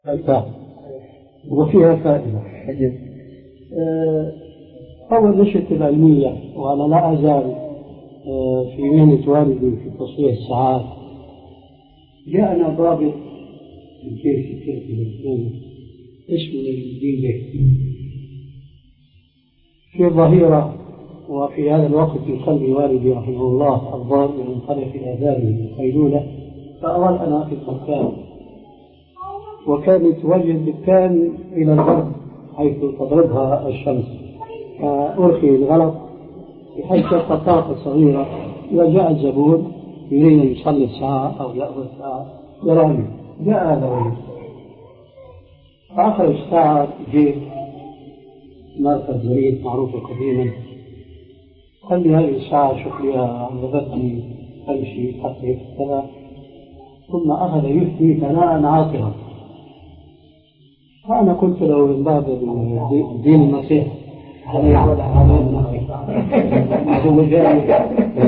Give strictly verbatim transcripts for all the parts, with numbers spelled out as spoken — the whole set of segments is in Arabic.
الفاء وفيها فائدة. أول نشأة العلمية وأنا لا أزال في مهنة والدي في تصحيح الساعات، جاءنا ضابط من كيس التركي الإسلامي اسمه الدين به في الظهيرة، وفي هذا الوقت يصلي والدي رحمه الله الظهر ينطلق إلى داره القيلولة، فأظل أنا في المكان، وكانت وجه الدكان إلى الغرب حيث تضربها الشمس، فأرخي الغلط بحيث تبقى طاقة صغيرة، إذا جاء الزبون يريد أن يصلي الساعة أو يأخذ الساعة يراني. جاء هذا الرجل فأخذ الساعة جيب مركز زريد معروف قديما، قال لي هذه الساعة شوف لي عجبتني أمشي حتى كذا، ثم أخذ يفتي ثناء عاطرا. فأنا قلت له من باب الدين النصيحة هذا يعود على النصيحة عدو جاهل.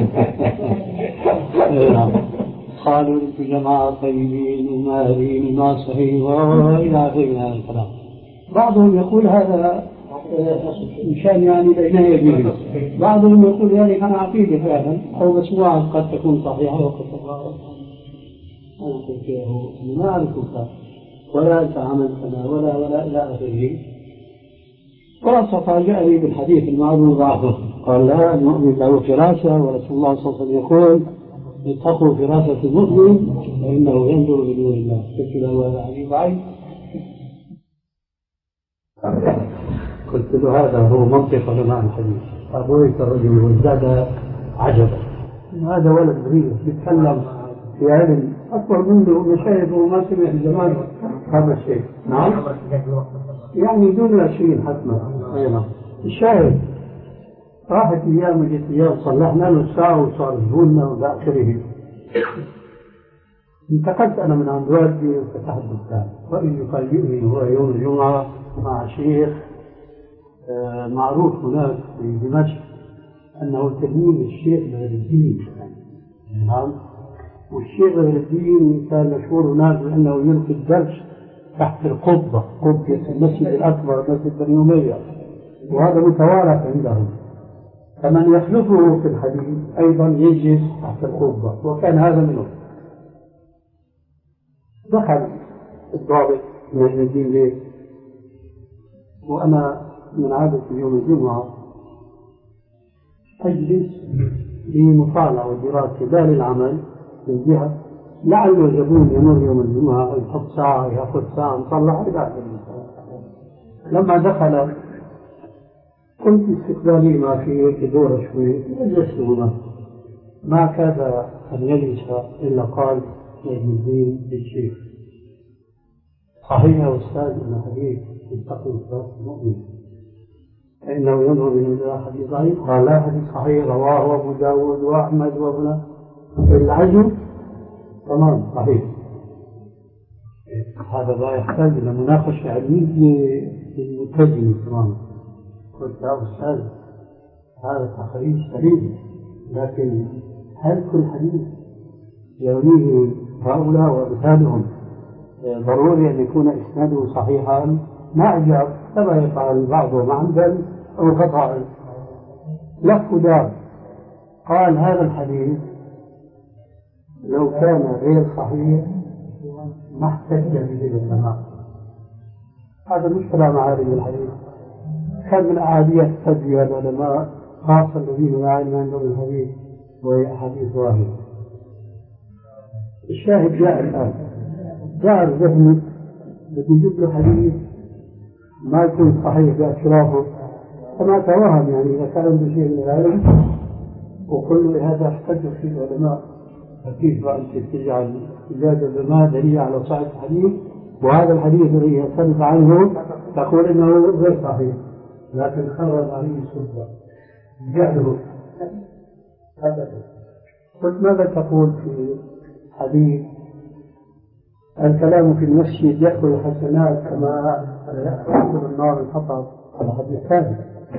قالوا أنتم جماعة طيبين وماهرين وناصحين وإلى آخره من هذا الكلام. بعضهم يقول هذا مشان يعني العناية به، بعضهم يقول يعني كان عقيدة فعلا أو مسموعة قد تكون صحيحة وقد تكون غلط. أنا قلت له ما أعرفك ولا أنت عملتنا ولا ولا إلى آخره. فجاءني بالحديث المعروف ضعفه، قال لا، المؤمن له فراسة، ورسول الله صلى الله عليه وسلم يقول اتقوا فراسة المؤمن فإنه ينظر بدون الله. قلت له هذا حديث ضعيف. قلت له هذا هو منطق علماء الحديث. أبويك الرجل وازداد عجبا، هذا ولد صغير يتكلم في علم أكبر منه مشايخ وما سمع في زمان هذا الشيء. نعم يعني دون عشرين حتما. أيضا الشاهد راحت أيام وجت أيام صلحنا له الساعة وصار زبوننا وإلى آخره. انتقلت أنا من عند والدي وفتحت دكان، وإن يفاجئني هو يوم الجمعة مع شيخ معروف هناك في دمشق أنه تلميذ الشيخ غير الدين. نعم، والشيخ غير الدين كان مشهور هناك بأنه يلقي الدرس تحت القبة، قبة المسجد الأكبر مسجد بني أمية، وهذا متوارث عندهم. فمن يخلفه في الحديث أيضا يجلس تحت القبة، وكان هذا منه. دخل الضابط من الدين ليه، وأنا من عادة يوم الجمعة أجلس لمطالعة ودراسة لا للعمل من جهة لعل الزبون يمر يوم الجمعة يحط ساعة يأخذ ساعة نصلح إلى آخره. لما دخل كنت استقبالي ما في دورة شوي، جلست هنا ما كاد أن يجلس إلا قال نجم الدين للشيخ صحيح يا أستاذ إن حديث اتقوا فراسة المؤمن فإنه ينظر من حديث ضعيف؟ قال لا، حديث صحيح رواه أبو داود وأحمد وابن العجل تمام صحيح. هذا لا يحتاج إلى مناقشة علمية للمترجم تماما. قلت يا أستاذ هذا تخريج سليم، لكن هل كل حديث يرويه هؤلاء وأمثالهم ضروري أن يكون إسناده صحيحا؟ ما أجاب كما يفعل بعضهم عمدا أو خطأ. لف دار قال هذا الحديث لو كان غير صحيح ما احتج به العلماء. هذا مشكلة مع علم الحديث، كان من أعادية تجوي العلماء خاصة الذين لا علم عندهم الحديث وهي أحاديث واحدة. الشاهد جاء الآن جاء الذهن الذي يجيب له حديث ما يكون صحيح بأشرافه، فما توهم يعني إذا كان عنده شيء من العلم وكل هذا احتج فيه العلماء. فكيف أنت تجعل احتجاج العلماء دليل على صحة الحديث، وهذا الحديث الذي يختلف عنه تقول إنه غير صحيح، لكن خرج عليه السلطة جهله أبدا. قلت ماذا تقول في حديث الكلام في المسجد يأكل الحسنات كما يأكل النار الحطب؟ هذا حديث ثابت،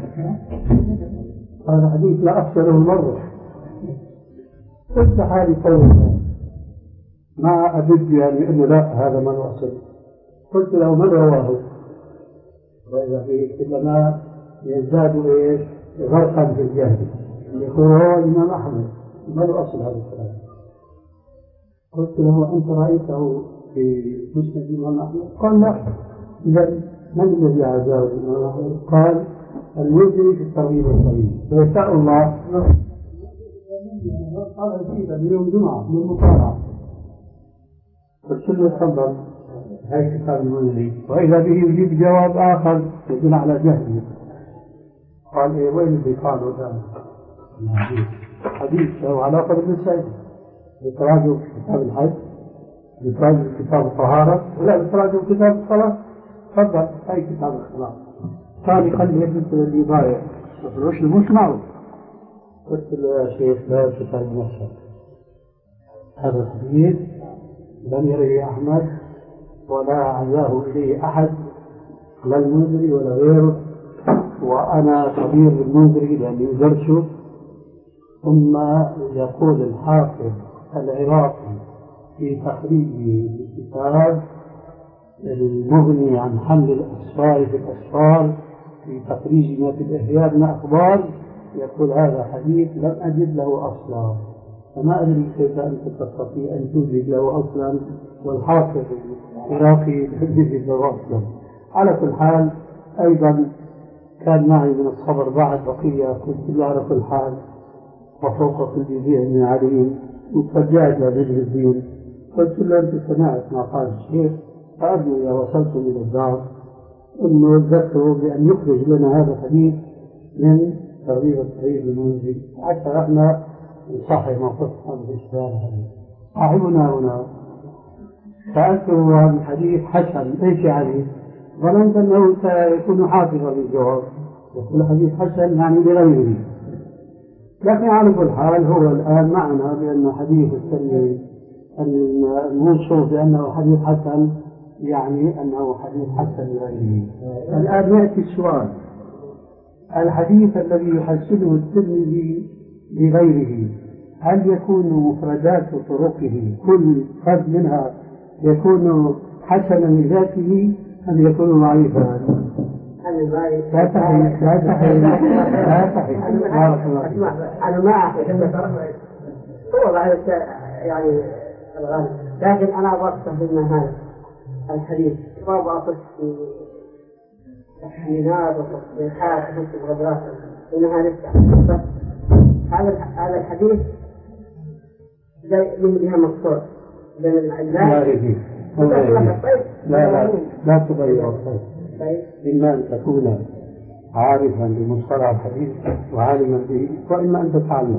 هذا حديث لا أفسره المرة. قلت حالي قوي ما أبد يعني أنه لا هذا ما نوصل. قلت له من رواه؟ وإذا به كلما يزداد إيش غرقا في الجهل يقول هو الإمام أحمد. ما له أصل هذا الكلام؟ قلت له أنت رأيته في مسند الإمام أحمد؟ قال لا. إذا من الذي عزاه الإمام أحمد؟ قال المنذري في الترغيب والترهيب. فيشاء الله قال جيدا من يوم جمعة من المطالعة. قلت له تفضل هاي كتاب المنذري، وإذا به يجيب جواب آخر يدل على جهله. قال إيه وين اللي قالوا هذا؟ حديث له علاقة بالنساء، بتراجع كتاب الحج، بتراجع كتاب الطهارة، ولا بتراجع كتاب الصلاة. تفضل هاي كتاب الصلاة. ثاني قال لي قلت له اللي ضايع وش مش معه. قلت له يا شيخ لا تتعب نفسك، هذا الحديث لم يره أحمد ولا عزاه إليه أحد، لا المنذري ولا غيره، وأنا خبير بالمنذري لأني درسه. ثم يقول الحافظ العراقي في تخريجه لكتاب المغني عن حمل الأسفار في الأسفار في تخريج ما في الإحياء من أخبار، يقول هذا حديث لم أجد له أصلا. فما أدري كيف أنت تستطيع أن توجد له أصلا والحافظ العراقي يجد له أصلا. على كل حال أيضا كان معي من الصبر بعد بقية، قلت له على كل حال وفوق كل ذي علم عليم، وتفجأت لرجل الدين. قلت له أنت سمعت ما قال الشيخ، فأرجو إذا وصلت إلى الدار أنه ذكروا بأن يخرج لنا هذا الحديث من ترغيب الترهيب المنذري حتى احنا نصحح موقفنا بالإشكال هذا. صاحبنا هنا سألته عن حديث حسن ايش يعني؟ ظننت أنه سيكون حافظا للجواب، يقول حديث حسن يعني بغيره. لكن على كل حال هو الآن معنا بأن حديث الترمذي الموصوف بأنه حديث حسن يعني أنه حديث حسن لغيره. الآن يأتي السؤال: الحديث الذي يحسنه الترمذي لغيره هل يكون مفردات طرقه كل فرد منها يكون حسنا لذاته أم يكون ضعيفا؟ لا تحيي لا تحيي لا تحيي أنا ما أعرف هو ضعيف يعني الغالب، لكن أنا أبغى في هذا الحديث ما أبغى في تحليلات وتصحيحات وتصحيح غدرات إنها نفسها. بس هذا هذا الحديث من بها مقصود بين الأجزاء. لا يجي لا لا لا تغير الخير. إما أن تكون عارفا بمصطلح الحديث وعالما به، وإما أن تتعلم.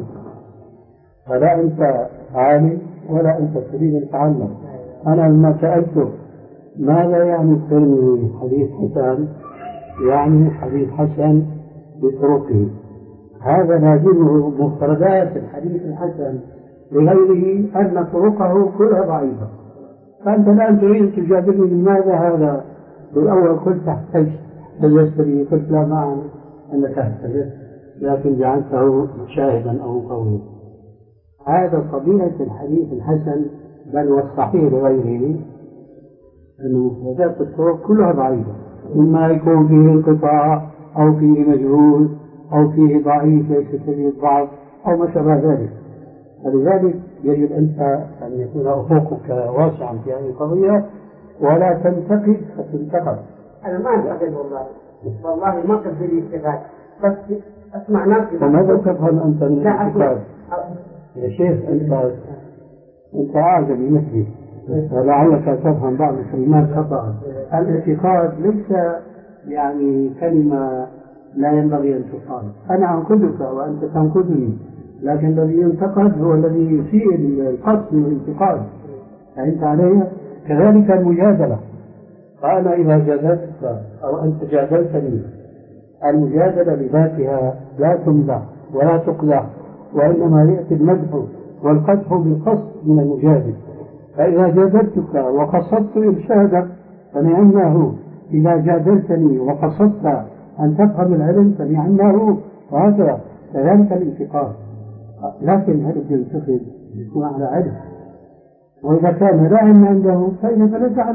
فلا أنت عالم ولا أنت تريد أن تتعلم. أنا لما سألته ماذا يعني الترمذي حديث حسن، يعني حديث حسن بطرقه، هذا لازمه مفردات الحديث الحسن لغيره أن طرقه كلها ضعيفة. فأنت الآن تريد أن تجادلني لماذا هذا؟ بالأول قلت تحتاج تجسري، قلت لا معنى أنك تحتاج، لكن جعلته شاهدا أو قويا. هذا طبيعة الحديث الحسن بل والصحيح لغيره، أن مفردات الطرق كلها ضعيفة، إما يكون فيه انقطاع أو فيه مجهول أو فيه ضعيف ليس فيه الضعف أو ما شابه ذلك. فلذلك يجب أنت أن يكون أفقك واسعا في هذه القضية ولا تنتقد فتنتقد. أنا ما أنتقد والله والله ما قد لي انتقاد، بس أسمع نفسي. فماذا تفهم أنت من الانتقاد؟ يا شيخ أنت أنت أعجب مثلي ولعلك تفهم بعض الكلمات خطأ. الانتقاد ليس يعني كلمة لا ينبغي أن تقال. أنا أنقدك وأنت تنقدني، لكن الذي ينتقد هو الذي يسيء القصد والانتقاد. فأنت علي كذلك المجادلة. فأنا إذا جادلتك أو أنت جادلتني، المجادلة بذاتها لا تمدح ولا تقدح، وإنما يأتي المدح والقدح بالقصد من المجادل. فإذا جادلتك وقصدت إرشادك فنعمه، إذا جادلتني وقصدت أن تفهم العلم فنعمه، وهذا كذلك الانتقاد. لكن هل ينتقد يكون على علم، وإذا كان لا علم عنده فإنك لا تعلم.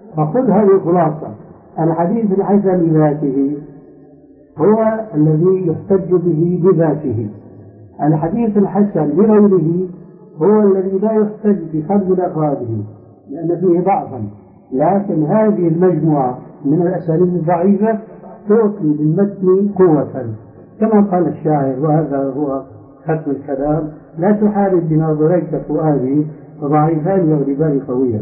فخذ هذه خلاصة. الحديث الحسن لذاته هو الذي يحتج به بذاته، الحديث الحسن لغيره هو الذي لا يحتج بفرد أفراده لأن فيه ضعفا، لكن هذه المجموعة من الأساليب الضعيفة تعطي للمتن قوة، كما قال الشاعر، وهذا هو ختم الكلام: لا تحارب بما ضريت فؤادي فضعيفان يغلبان قويا.